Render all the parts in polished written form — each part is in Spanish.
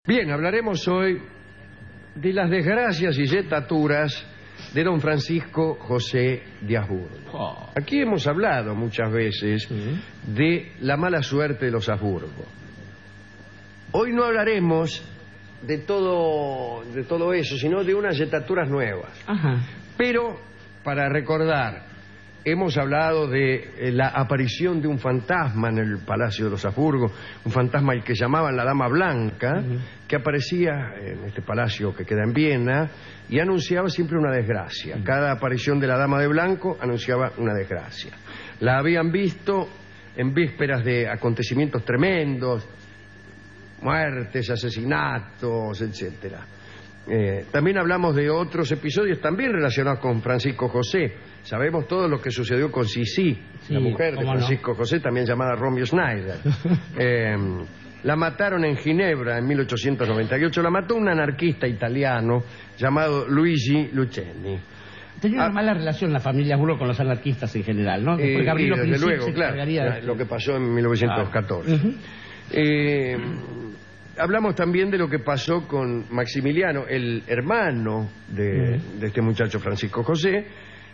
Bien, hablaremos hoy de las desgracias y yetaturas de don Francisco José de Habsburgo. Aquí hemos hablado muchas veces de la mala suerte de los Habsburgo. Hoy no hablaremos de todo eso, sino de unas yetaturas nuevas. Pero, para recordar, hemos hablado de la aparición de un fantasma en el Palacio de los Habsburgo, un fantasma al que llamaban la Dama Blanca, que aparecía en este palacio que queda en Viena y anunciaba siempre una desgracia. Cada aparición de la Dama de Blanco anunciaba una desgracia. La habían visto en vísperas de acontecimientos tremendos, muertes, asesinatos, etcétera. También hablamos de otros episodios también relacionados con Francisco José. Sabemos todo lo que sucedió con Sissi, la mujer de Francisco José, también llamada Romeo Schneider. La mataron en Ginebra en 1898. La mató un anarquista italiano llamado Luigi Lucheni. Tenía una mala relación la familia Habsburgo con los anarquistas en general, ¿no? Desde luego, claro, lo que pasó en 1914. Hablamos también de lo que pasó con Maximiliano, el hermano de este muchacho Francisco José.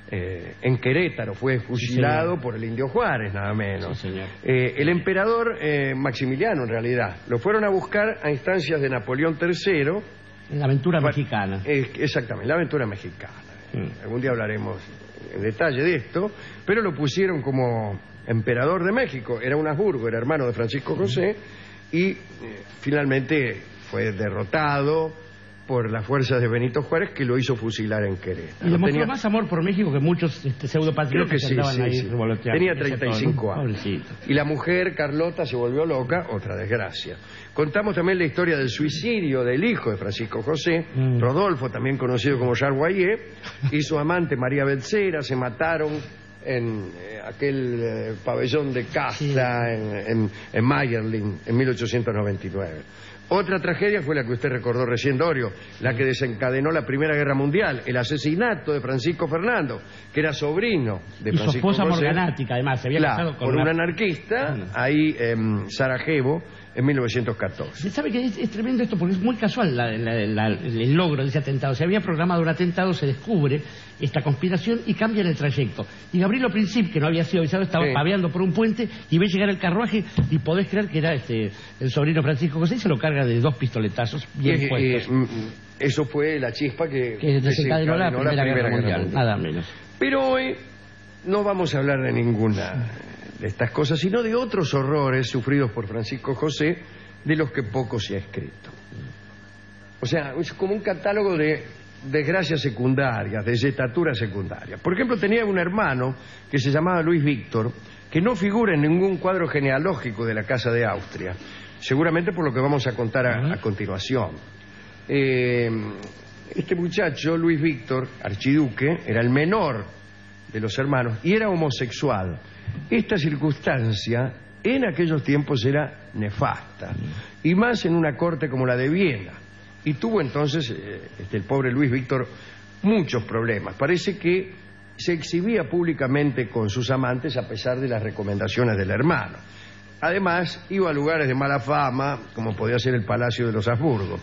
En Querétaro fue fusilado por el Indio Juárez, nada menos. El emperador Maximiliano, en realidad, lo fueron a buscar a instancias de Napoleón III. En la aventura mexicana. Exactamente, la aventura mexicana. Algún día hablaremos en detalle de esto, pero lo pusieron como emperador de México. Era un Habsburgo, era hermano de Francisco José, y finalmente fue derrotado por las fuerzas de Benito Juárez, que lo hizo fusilar en Querétaro. Y demostró más amor por México que muchos pseudopatriotas que andaban ahí revoloteando. Tenía 35 años. Y la mujer, Carlota, se volvió loca, otra desgracia. Contamos también la historia del suicidio del hijo de Francisco José, Rodolfo, también conocido como Charles Boyer, y su amante María Becerra se mataron en aquel pabellón de caza en Mayerling en 1899. Otra tragedia fue la que usted recordó recién, Dorio, la que desencadenó la Primera Guerra Mundial, el asesinato de Francisco Fernando, que era sobrino de Francisco José. Y su esposa morganática, además, se había casado con un anarquista ahí en Sarajevo en 1914. ¿Sabe que es tremendo esto? Porque es muy casual el logro de ese atentado. Se había programado un atentado, se descubre esta conspiración y cambian el trayecto. Y Gabrielo Princip, que no había sido avisado, estaba paveando por un puente y ve llegar el carruaje y podés creer que era el sobrino Francisco José, y se lo carga de 2 pistoletazos bien puestos. Eso fue la chispa que desencadenó la Primera Guerra Mundial, nada menos. Pero hoy no vamos a hablar de ninguna de estas cosas, sino de otros horrores sufridos por Francisco José, de los que poco se ha escrito. O sea, es como un catálogo de desgracias secundarias, de yetaturas secundarias. Por ejemplo, tenía un hermano que se llamaba Luis Víctor, que no figura en ningún cuadro genealógico de la Casa de Austria, seguramente por lo que vamos a contar a continuación. Este muchacho, Luis Víctor, archiduque, era el menor de los hermanos y era homosexual. Esta circunstancia en aquellos tiempos era nefasta, y más en una corte como la de Viena. Y tuvo entonces el pobre Luis Víctor muchos problemas. Parece que se exhibía públicamente con sus amantes a pesar de las recomendaciones del hermano. Además, iba a lugares de mala fama, como podía ser el Palacio de los Habsburgo.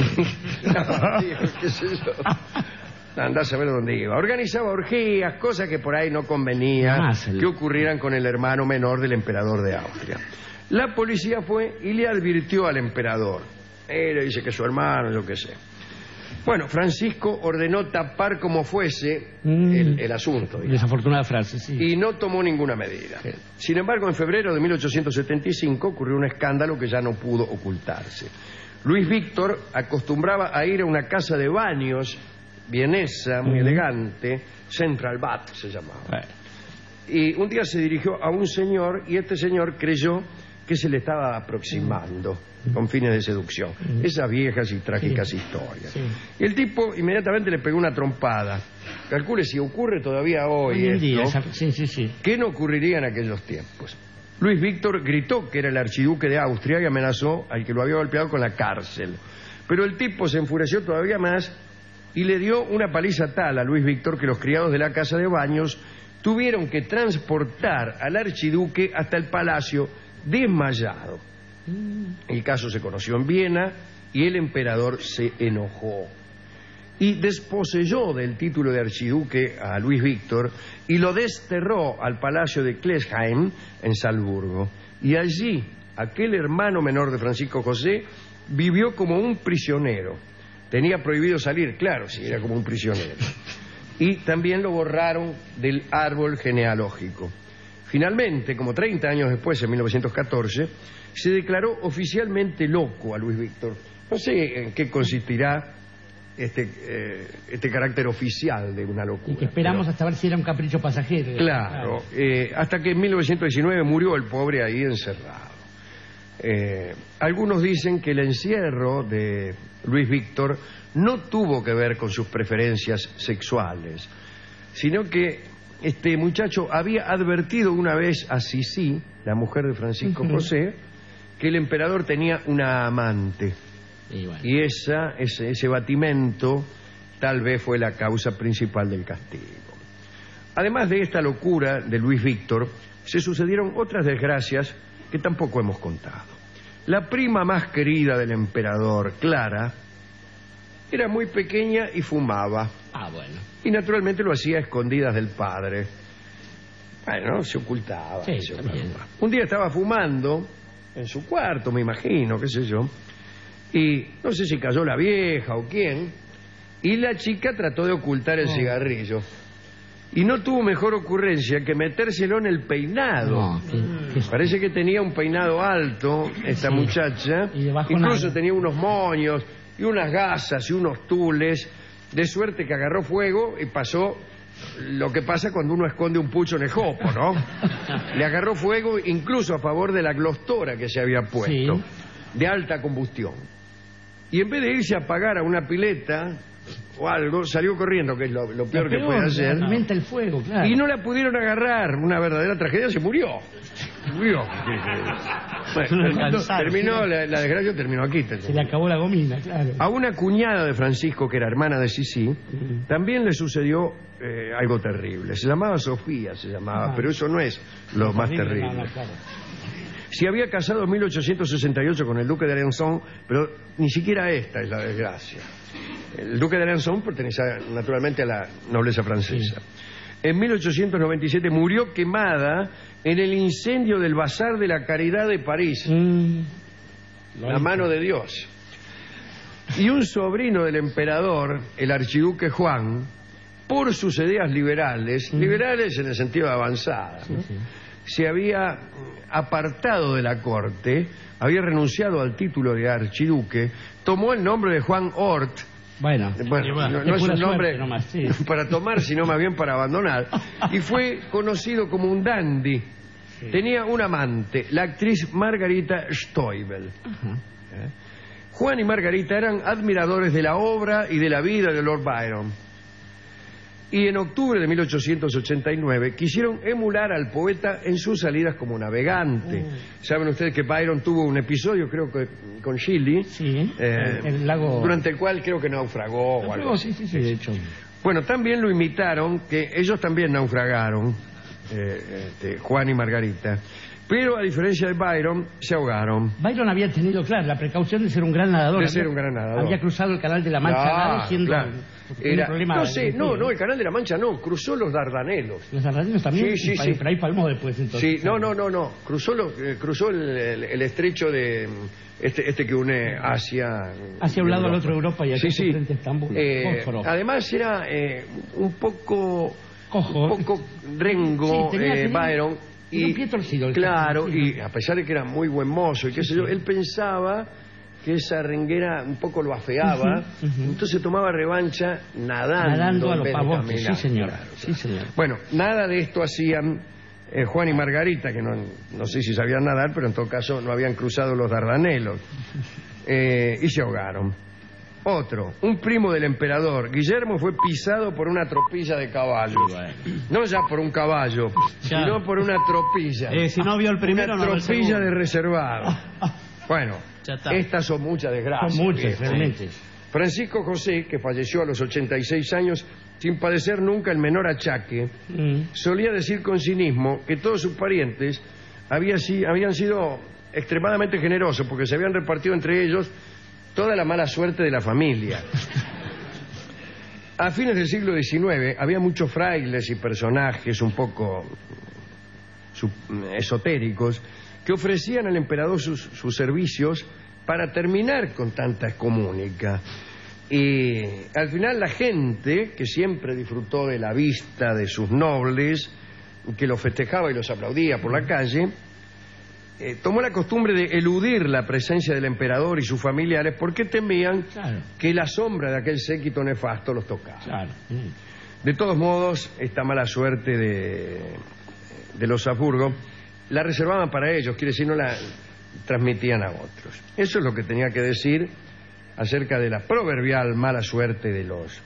¿Qué sé yo? Andá a saber dónde iba. Organizaba orgías, cosas que por ahí no convenía que ocurrieran con el hermano menor del emperador de Austria. La policía fue y le advirtió al emperador. Le dice que su hermano, yo qué sé. Bueno, Francisco ordenó tapar como fuese el asunto. Desafortunada frase, sí. Y no tomó ninguna medida. Sin embargo, en febrero de 1875 ocurrió un escándalo que ya no pudo ocultarse. Luis Víctor acostumbraba a ir a una casa de baños vienesa, muy elegante, Central Bad se llamaba. Y un día se dirigió a un señor y este señor creyó que se le estaba aproximando con fines de seducción. Esas viejas y trágicas historias. Y el tipo inmediatamente le pegó una trompada. Calcule si ocurre todavía hoy esto, ¿qué no ocurriría en aquellos tiempos? Luis Víctor gritó que era el archiduque de Austria y amenazó al que lo había golpeado con la cárcel. Pero el tipo se enfureció todavía más y le dio una paliza tal a Luis Víctor que los criados de la casa de baños tuvieron que transportar al archiduque hasta el palacio desmayado. El caso se conoció en Viena y el emperador se enojó y desposeyó del título de archiduque a Luis Víctor y lo desterró al palacio de Klesheim en Salzburgo. Y allí, aquel hermano menor de Francisco José vivió como un prisionero. Tenía prohibido salir, claro, si era como un prisionero. Y también lo borraron del árbol genealógico. Finalmente, como 30 años después, en 1914, se declaró oficialmente loco a Luis Víctor. No sé en qué consistirá este carácter oficial de una locura. Y que esperamos hasta ver si era un capricho pasajero. Claro, hasta que en 1919 murió el pobre ahí encerrado. Algunos dicen que el encierro de Luis Víctor no tuvo que ver con sus preferencias sexuales, sino que este muchacho había advertido una vez a Sisi, la mujer de Francisco José, que el emperador tenía una amante. Y ese batimento tal vez fue la causa principal del castigo. Además de esta locura de Luis Víctor, se sucedieron otras desgracias que tampoco hemos contado. La prima más querida del emperador, Clara, era muy pequeña y fumaba. Bueno. Y naturalmente lo hacía a escondidas del padre. Bueno, se ocultaba. Sí, un día estaba fumando en su cuarto, me imagino, qué sé yo, y no sé si cayó la vieja o quién, y la chica trató de ocultar el cigarrillo. Y no tuvo mejor ocurrencia que metérselo en el peinado. Parece que tenía un peinado alto esta muchacha, incluso tenía unos moños y unas gasas y unos tules, de suerte que agarró fuego y pasó lo que pasa cuando uno esconde un pucho en el jopo, ¿no? Le agarró fuego incluso a favor de la glostora que se había puesto, de alta combustión. Y en vez de irse a apagar a una pileta o algo, salió corriendo, que es lo peor que puede hacer. Alimenta el fuego, claro. Y no la pudieron agarrar, una verdadera tragedia, se murió. Bueno, terminó, la desgracia terminó aquí. Se le acabó la gomina, claro. A una cuñada de Francisco, que era hermana de Sisi, también le sucedió algo terrible. Se llamaba Sofía, pero eso no es lo más terrible. No, claro. Se había casado en 1868 con el duque de Alençon, pero ni siquiera esta es la desgracia. El duque de Alençon pertenecía naturalmente a la nobleza francesa. En 1897 murió quemada en el incendio del Bazar de la Caridad de París. La mano de Dios. Y un sobrino del emperador, el archiduque Juan, por sus ideas liberales, liberales en el sentido de avanzadas, ¿no? Se había apartado de la corte, había renunciado al título de archiduque, tomó el nombre de Juan Hort. Bueno, no es un nombre nomás, para tomar, sino más bien para abandonar. Y fue conocido como un dandy. Tenía un amante, la actriz Margarita Stoibel. Juan y Margarita eran admiradores de la obra y de la vida de Lord Byron. Y en octubre de 1889 quisieron emular al poeta en sus salidas como navegante. Saben ustedes que Byron tuvo un episodio, creo que con Shelley, el lago... durante el cual creo que naufragó o algo así. Sí, de hecho. Bueno, también lo imitaron, que ellos también naufragaron, Juan y Margarita. Pero a diferencia de Byron, se ahogaron. Byron había tenido, claro, la precaución de ser un gran nadador. Había cruzado el Canal de la Mancha siendo... el Canal de la Mancha no, cruzó los Dardanelos. ¿Los Dardanelos también? Sí. Pero ahí palmó después, entonces. Sí, no. Cruzó el estrecho de... Este que une Asia... Hacia un lado al otro Europa y aquí frente a Estambul. Además era un poco... Cojo. Un poco rengo, Byron... Y un pie torcido. Claro, y a pesar de que era muy buen mozo y qué sé yo, él pensaba que esa renguera un poco lo afeaba, entonces tomaba revancha nadando a los pavotes. Sí, señor. Claro. Sí, señor. Bueno, nada de esto hacían Juan y Margarita, que no sé si sabían nadar, pero en todo caso no habían cruzado los Dardanelos, y se ahogaron. Otro, un primo del emperador, Guillermo, fue pisado por una tropilla de caballos. No ya por un caballo, sino por una tropilla. Si no vio el primero, una tropilla de reservado. Bueno, estas son muchas desgracias. Son muchas, realmente. Francisco José, que falleció a los 86 años sin padecer nunca el menor achaque, solía decir con cinismo que todos sus parientes habían sido extremadamente generosos porque se habían repartido entre ellos toda la mala suerte de la familia. A fines del siglo XIX había muchos frailes y personajes un poco esotéricos que ofrecían al emperador sus servicios para terminar con tanta excomunica. Y al final la gente, que siempre disfrutó de la vista de sus nobles, que los festejaba y los aplaudía por la calle, tomó la costumbre de eludir la presencia del emperador y sus familiares porque temían que la sombra de aquel séquito nefasto los tocara. De todos modos, esta mala suerte de los Habsburgo la reservaban para ellos, quiere decir, no la transmitían a otros. Eso es lo que tenía que decir acerca de la proverbial mala suerte de los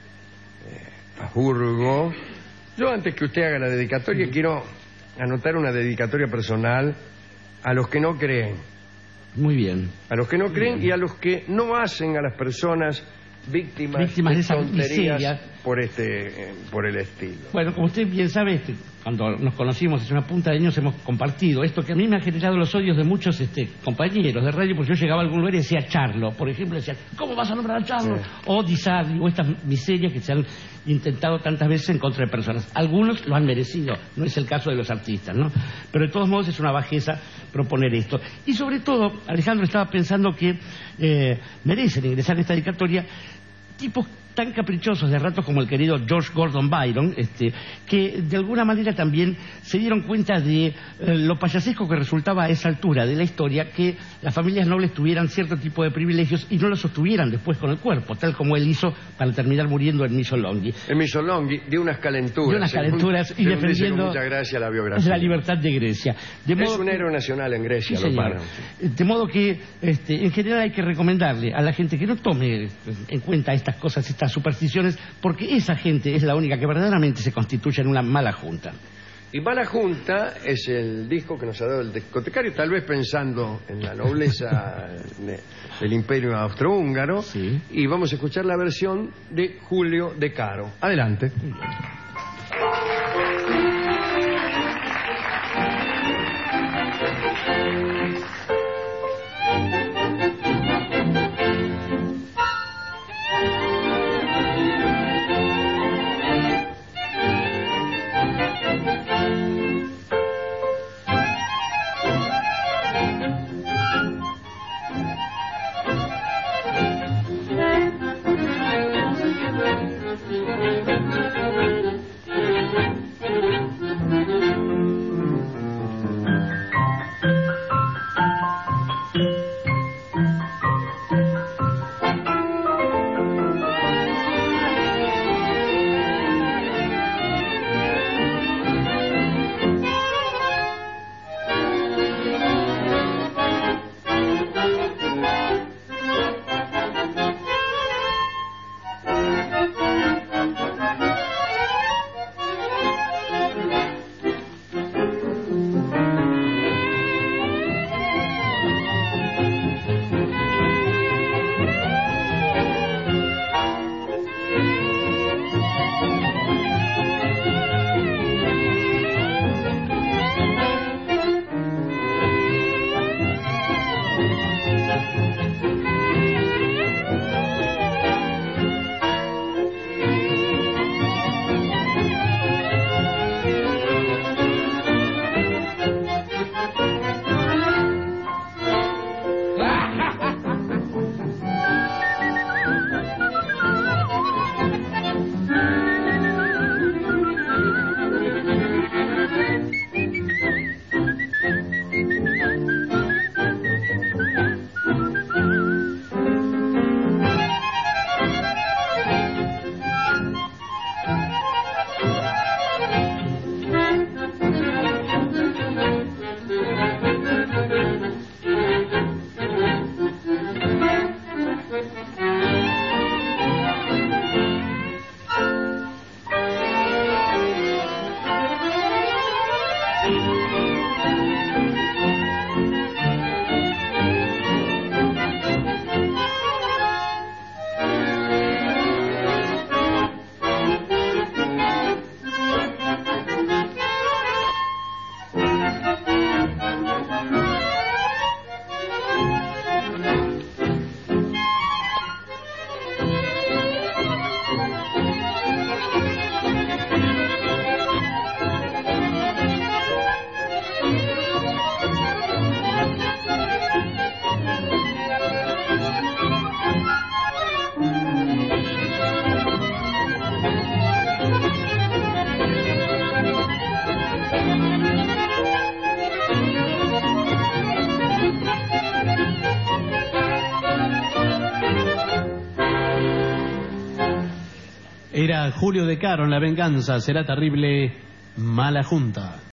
Habsburgo. Yo, antes que usted haga la dedicatoria, quiero anotar una dedicatoria personal a los que no creen. Muy bien. A los que no creen y a los que no hacen a las personas víctimas de esa tonterías miseria por el estilo. Bueno, como usted bien sabe, cuando nos conocimos hace una punta de años hemos compartido esto que a mí me ha generado los odios de muchos compañeros de radio, porque yo llegaba a algún lugar y decía Charlo, por ejemplo, decían, ¿cómo vas a nombrar a Charlo? O Di Sarli, o estas miserias que se han intentado tantas veces en contra de personas. Algunos lo han merecido, no es el caso de los artistas, ¿no? Pero de todos modos es una bajeza proponer esto. Y sobre todo, Alejandro, estaba pensando que merecen ingresar en esta dedicatoria tipos tan caprichosos de ratos como el querido George Gordon Byron, que de alguna manera también se dieron cuenta de lo payasesco que resultaba a esa altura de la historia que las familias nobles tuvieran cierto tipo de privilegios y no los sostuvieran después con el cuerpo, tal como él hizo para terminar muriendo en Missolonghi. En Missolonghi, de unas calenturas. De unas calenturas y defendiendo mucha gracia la biografía. La libertad de Grecia. Es un héroe nacional en Grecia, sí, lo paran. De modo que en general hay que recomendarle a la gente que no tome en cuenta estas cosas, estas supersticiones, porque esa gente es la única que verdaderamente se constituye en una mala junta. Y Mala Junta es el disco que nos ha dado el discotecario, tal vez pensando en la nobleza del Imperio Austrohúngaro. Sí. Y vamos a escuchar la versión de Julio De Caro. Adelante. Era Julio De Caro en La venganza será terrible, mala junta.